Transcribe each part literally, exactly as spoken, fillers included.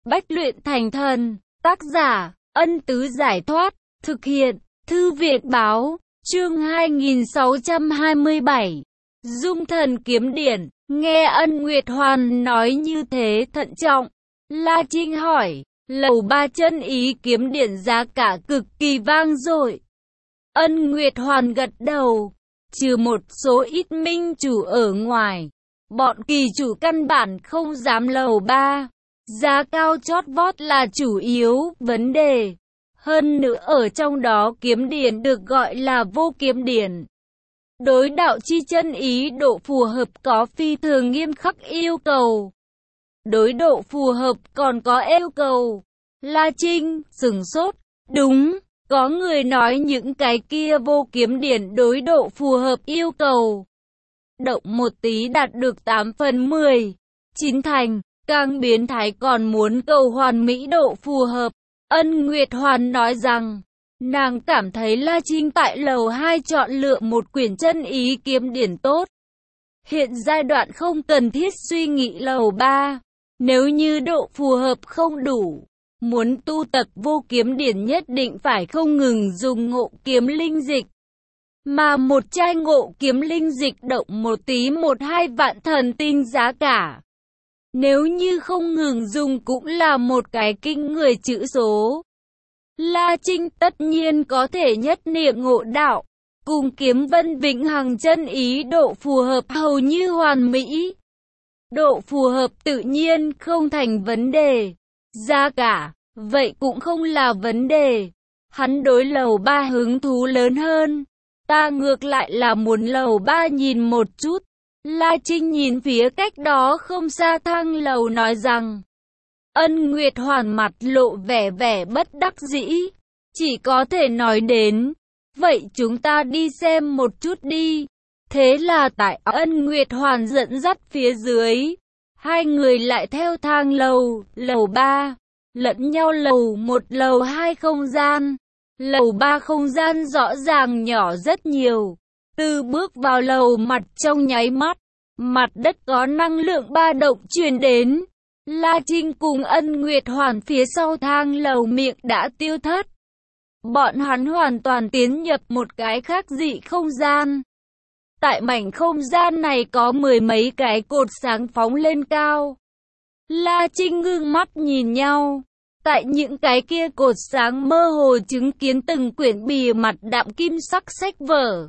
Bách luyện thành thần. Tác giả, Ân Tứ Giải Thoát. Thực hiện, Thư viện Báo. Chương hai nghìn sáu trăm hai mươi bảy. Dung Thần Kiếm Điển. Nghe Ân Nguyệt Hoàn nói như thế thận trọng, La Trinh hỏi, lầu ba chân ý kiếm điển giá cả cực kỳ vang dội. Ân Nguyệt Hoàn gật đầu, trừ một số ít minh chủ ở ngoài, bọn kỳ chủ căn bản không dám lầu ba. Giá cao chót vót là chủ yếu vấn đề. Hơn nữa ở trong đó kiếm điển được gọi là vô kiếm điển. Đối đạo chi chân ý độ phù hợp có phi thường nghiêm khắc yêu cầu. Đối độ phù hợp còn có yêu cầu. La Trinh sửng sốt, đúng, có người nói những cái kia vô kiếm điển đối độ phù hợp yêu cầu. Động một tí đạt được tám phần mười, chín thành, càng biến thái còn muốn cầu hoàn mỹ độ phù hợp. Ân Nguyệt Hoàn nói rằng, nàng cảm thấy La Trinh tại lầu hai chọn lựa một quyển chân ý kiếm điển tốt. Hiện giai đoạn không cần thiết suy nghĩ lầu ba. Nếu như độ phù hợp không đủ, muốn tu tập vô kiếm điển nhất định phải không ngừng dùng ngộ kiếm linh dịch. Mà một chai ngộ kiếm linh dịch động một tí một hai vạn thần tinh giá cả. Nếu như không ngừng dùng cũng là một cái kinh người chữ số. La Trinh tất nhiên có thể nhất niệm ngộ đạo, cùng kiếm vân vĩnh hằng chân ý độ phù hợp hầu như hoàn mỹ. Độ phù hợp tự nhiên không thành vấn đề. Giá cả, vậy cũng không là vấn đề. Hắn đối lầu ba hứng thú lớn hơn. Ta ngược lại là muốn lầu ba nhìn một chút. La Trinh nhìn phía cách đó không xa thang lầu nói rằng. Ân Nguyệt Hoàn mặt lộ vẻ vẻ bất đắc dĩ. Chỉ có thể nói đến. Vậy chúng ta đi xem một chút đi. Thế là tại Ân Nguyệt Hoàn dẫn dắt phía dưới. Hai người lại theo thang lầu, lầu ba. Lẫn nhau lầu một lầu hai không gian. Lầu ba không gian rõ ràng nhỏ rất nhiều. Từ bước vào lầu mặt trong nháy mắt. Mặt đất có năng lượng ba động truyền đến. La Trinh cùng Ân Nguyệt Hoàn phía sau thang lầu miệng đã tiêu thất. Bọn hắn hoàn toàn tiến nhập một cái khác dị không gian. Tại mảnh không gian này có mười mấy cái cột sáng phóng lên cao. La Trinh ngưng mắt nhìn nhau. Tại những cái kia cột sáng mơ hồ chứng kiến từng quyển bìa mặt đạm kim sắc sách vở.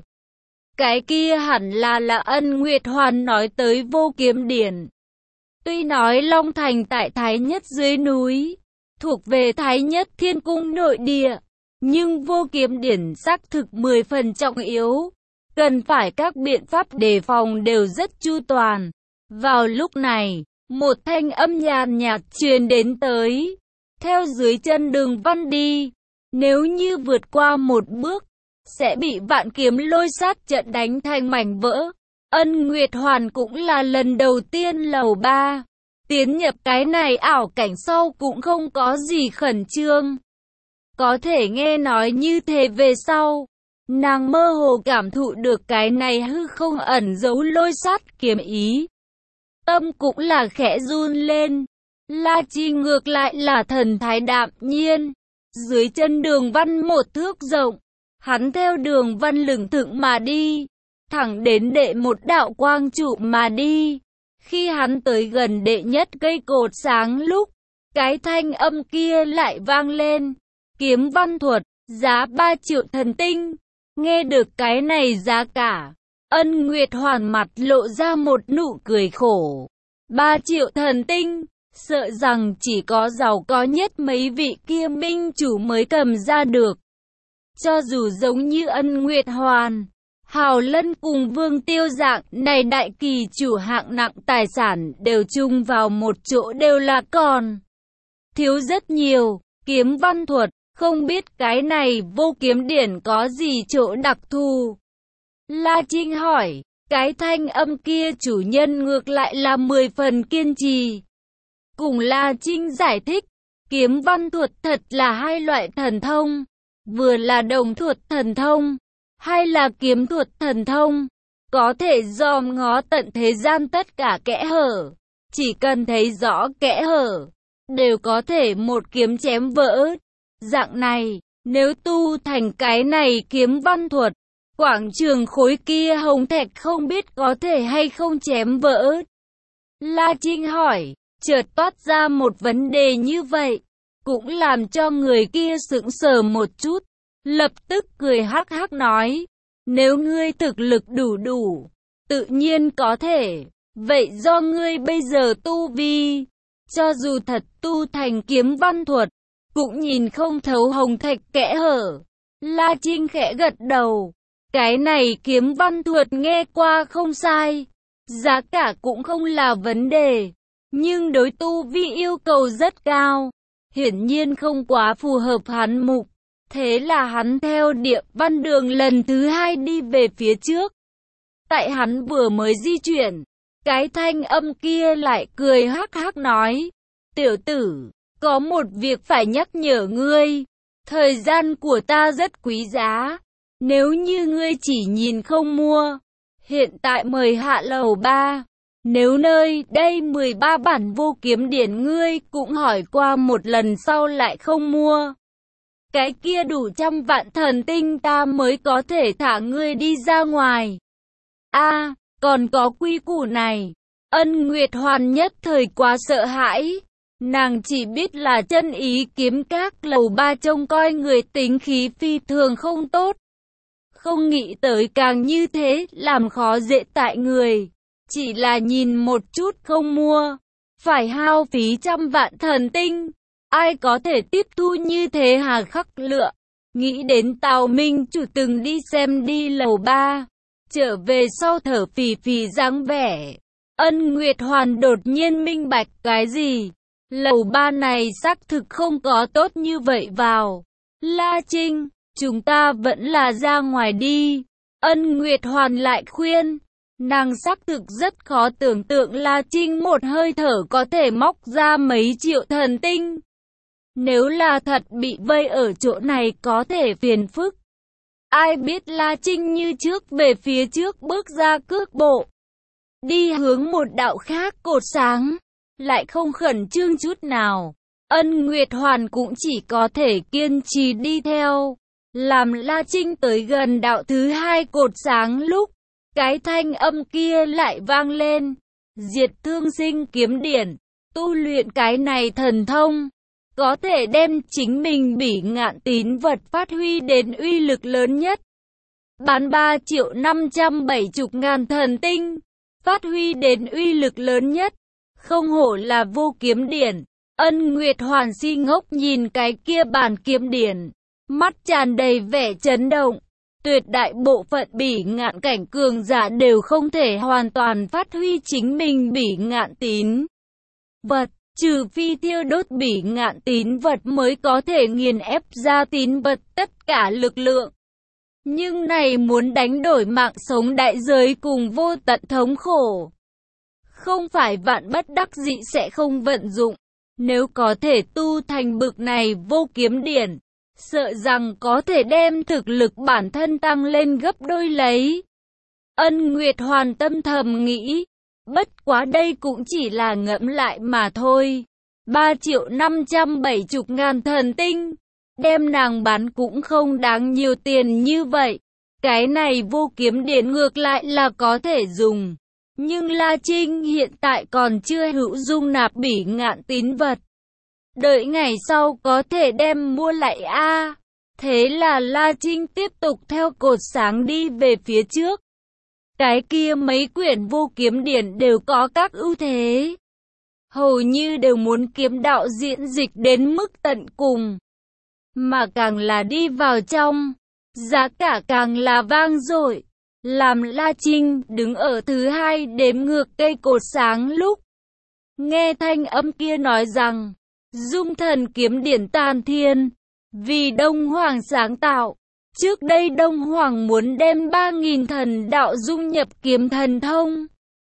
Cái kia hẳn là là Ân Nguyệt Hoàn nói tới vô kiếm điển. Tuy nói Long Thành tại Thái Nhất dưới núi, thuộc về Thái Nhất Thiên Cung nội địa, nhưng vô kiếm điển xác thực mười phần trọng yếu, cần phải các biện pháp đề phòng đều rất chu toàn. Vào lúc này, một thanh âm nhàn nhạt truyền đến tới, theo dưới chân Đường Văn đi, nếu như vượt qua một bước, sẽ bị vạn kiếm lôi sát trận đánh thành mảnh vỡ. Ân Nguyệt Hoàn cũng là lần đầu tiên lầu ba. Tiến nhập cái này ảo cảnh sau cũng không có gì khẩn trương. Có thể nghe nói như thế về sau. Nàng mơ hồ cảm thụ được cái này hư không ẩn giấu lôi sát kiếm ý. Tâm cũng là khẽ run lên. La Trinh ngược lại là thần thái đạm nhiên. Dưới chân Đường Văn một thước rộng. Hắn theo Đường Văn lững thững mà đi. Thẳng đến đệ một đạo quang trụ mà đi. Khi hắn tới gần đệ nhất cây cột sáng lúc, cái thanh âm kia lại vang lên. Kiếm văn thuật, giá ba triệu thần tinh. Nghe được cái này giá cả, Ân Nguyệt Hoàn mặt lộ ra một nụ cười khổ. ba triệu thần tinh, sợ rằng chỉ có giàu có nhất mấy vị kia minh chủ mới cầm ra được. Cho dù giống như Ân Nguyệt Hoàn, Hào Lân cùng Vương Tiêu dạng này đại kỳ chủ hạng nặng tài sản đều chung vào một chỗ đều là còn thiếu rất nhiều. Kiếm văn thuật, không biết cái này vô kiếm điển có gì chỗ đặc thù? La Trinh hỏi. Cái thanh âm kia chủ nhân ngược lại là mười phần kiên trì. Cùng La Trinh giải thích, kiếm văn thuật thật là hai loại thần thông, vừa là đồng thuật thần thông, hay là kiếm thuật thần thông, có thể dòm ngó tận thế gian tất cả kẽ hở, chỉ cần thấy rõ kẽ hở, đều có thể một kiếm chém vỡ. Dạng này, nếu tu thành cái này kiếm văn thuật, quảng trường khối kia hồng thạch không biết có thể hay không chém vỡ. La Trinh hỏi, chợt toát ra một vấn đề như vậy, cũng làm cho người kia sững sờ một chút, lập tức cười hắc hắc nói, nếu ngươi thực lực đủ đủ, tự nhiên có thể, vậy do ngươi bây giờ tu vi, cho dù thật tu thành kiếm văn thuật, cũng nhìn không thấu hồng thạch kẽ hở. La Trinh khẽ gật đầu, cái này kiếm văn thuật nghe qua không sai, giá cả cũng không là vấn đề, nhưng đối tu vi yêu cầu rất cao, hiển nhiên không quá phù hợp hắn mục. Thế là hắn theo địa văn đường lần thứ hai đi về phía trước. Tại hắn vừa mới di chuyển, cái thanh âm kia lại cười hắc hắc nói, tiểu tử, có một việc phải nhắc nhở ngươi, thời gian của ta rất quý giá, nếu như ngươi chỉ nhìn không mua, hiện tại mời hạ lầu ba, nếu nơi đây mười ba bản vô kiếm điển ngươi cũng hỏi qua một lần sau lại không mua, cái kia đủ trăm vạn thần tinh ta mới có thể thả ngươi đi ra ngoài. A, à, còn có quy củ này. Ân Nguyệt Hoàn nhất thời quá sợ hãi. Nàng chỉ biết là chân ý kiếm các lầu ba trông coi người tính khí phi thường không tốt. Không nghĩ tới càng như thế làm khó dễ tại người. Chỉ là nhìn một chút không mua. Phải hao phí trăm vạn thần tinh. Ai có thể tiếp thu như thế hà khắc lựa. Nghĩ đến Tào Minh chủ từng đi xem đi lầu ba. Trở về sau thở phì phì dáng vẻ. Ân Nguyệt Hoàn đột nhiên minh bạch cái gì. Lầu ba này xác thực không có tốt như vậy vào. La Trinh, chúng ta vẫn là ra ngoài đi. Ân Nguyệt Hoàn lại khuyên. Nàng xác thực rất khó tưởng tượng La Trinh một hơi thở có thể móc ra mấy triệu thần tinh. Nếu là thật bị vây ở chỗ này có thể phiền phức. Ai biết La Trinh như trước về phía trước bước ra cước bộ. Đi hướng một đạo khác cột sáng. Lại không khẩn trương chút nào. Ân Nguyệt Hoàn cũng chỉ có thể kiên trì đi theo. Làm La Trinh tới gần đạo thứ hai cột sáng lúc. Cái thanh âm kia lại vang lên. Diệt thương sinh kiếm điển. Tu luyện cái này thần thông. Có thể đem chính mình bỉ ngạn tín vật phát huy đến uy lực lớn nhất. Bán ba triệu năm trăm bảy mươi ngàn thần tinh. Phát huy đến uy lực lớn nhất. Không hổ là vô kiếm điển. Ân Nguyệt Hoàn si ngốc nhìn cái kia bản kiếm điển. Mắt tràn đầy vẻ chấn động. Tuyệt đại bộ phận bỉ ngạn cảnh cường giả đều không thể hoàn toàn phát huy chính mình bỉ ngạn tín vật. Trừ phi thiêu đốt bỉ ngạn tín vật mới có thể nghiền ép ra tín vật tất cả lực lượng. Nhưng này muốn đánh đổi mạng sống đại giới cùng vô tận thống khổ. Không phải vạn bất đắc dĩ sẽ không vận dụng. Nếu có thể tu thành bực này vô kiếm điển, sợ rằng có thể đem thực lực bản thân tăng lên gấp đôi lấy. Ân Nguyệt Hoàn tâm thầm nghĩ. Bất quá đây cũng chỉ là ngẫm lại mà thôi. ba triệu năm trăm bảy mươi ngàn thần tinh. Đem nàng bán cũng không đáng nhiều tiền như vậy. Cái này vô kiếm điển ngược lại là có thể dùng. Nhưng La Trinh hiện tại còn chưa hữu dung nạp bỉ ngạn tín vật. Đợi ngày sau có thể đem mua lại a. À. Thế là La Trinh tiếp tục theo cột sáng đi về phía trước. Cái kia mấy quyển vô kiếm điển đều có các ưu thế. Hầu như đều muốn kiếm đạo diễn dịch đến mức tận cùng. Mà càng là đi vào trong, giá cả càng là vang dội. Làm La Trinh đứng ở thứ hai đếm ngược cây cột sáng lúc. Nghe thanh âm kia nói rằng, dung thần kiếm điển tàn thiên, vì Đông Hoàng sáng tạo. Trước đây Đông Hoàng muốn đem ba nghìn thần đạo dung nhập kiếm thần thông.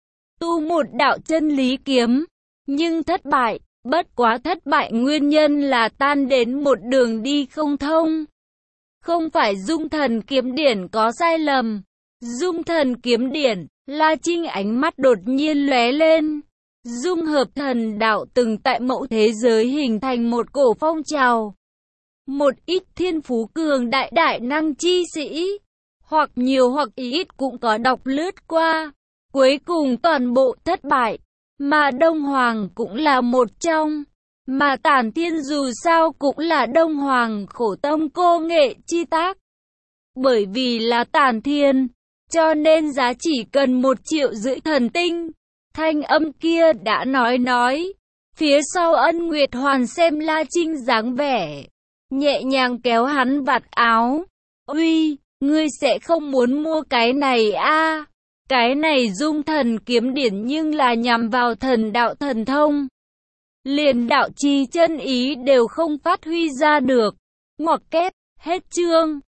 Tu một đạo chân lý kiếm, nhưng thất bại. Bất quá thất bại nguyên nhân là tan đến một đường đi không thông. Không phải dung thần kiếm điển có sai lầm. Dung thần kiếm điển, La Trinh ánh mắt đột nhiên lóe lên. dung hợp thần đạo từng tại mẫu thế giới hình thành một cổ phong trào. Một ít thiên phú cường đại đại năng chi sĩ, hoặc nhiều hoặc ít cũng có đọc lướt qua, cuối cùng toàn bộ thất bại, mà Đông Hoàng cũng là một trong. Mà Tản Thiên dù sao cũng là Đông Hoàng khổ tâm cô nghệ chi tác. Bởi vì là Tản Thiên, cho nên giá chỉ cần một triệu rưỡi thần tinh. Thanh âm kia đã nói nói. Phía sau Ân Nguyệt Hoàn xem La Trinh dáng vẻ, nhẹ nhàng kéo hắn vạt áo. Uy, ngươi sẽ không muốn mua cái này a? À? Cái này dung thần kiếm điển nhưng là nhằm vào thần đạo thần thông. Liền đạo chi chân ý đều không phát huy ra được. Ngoặc kép, hết chương.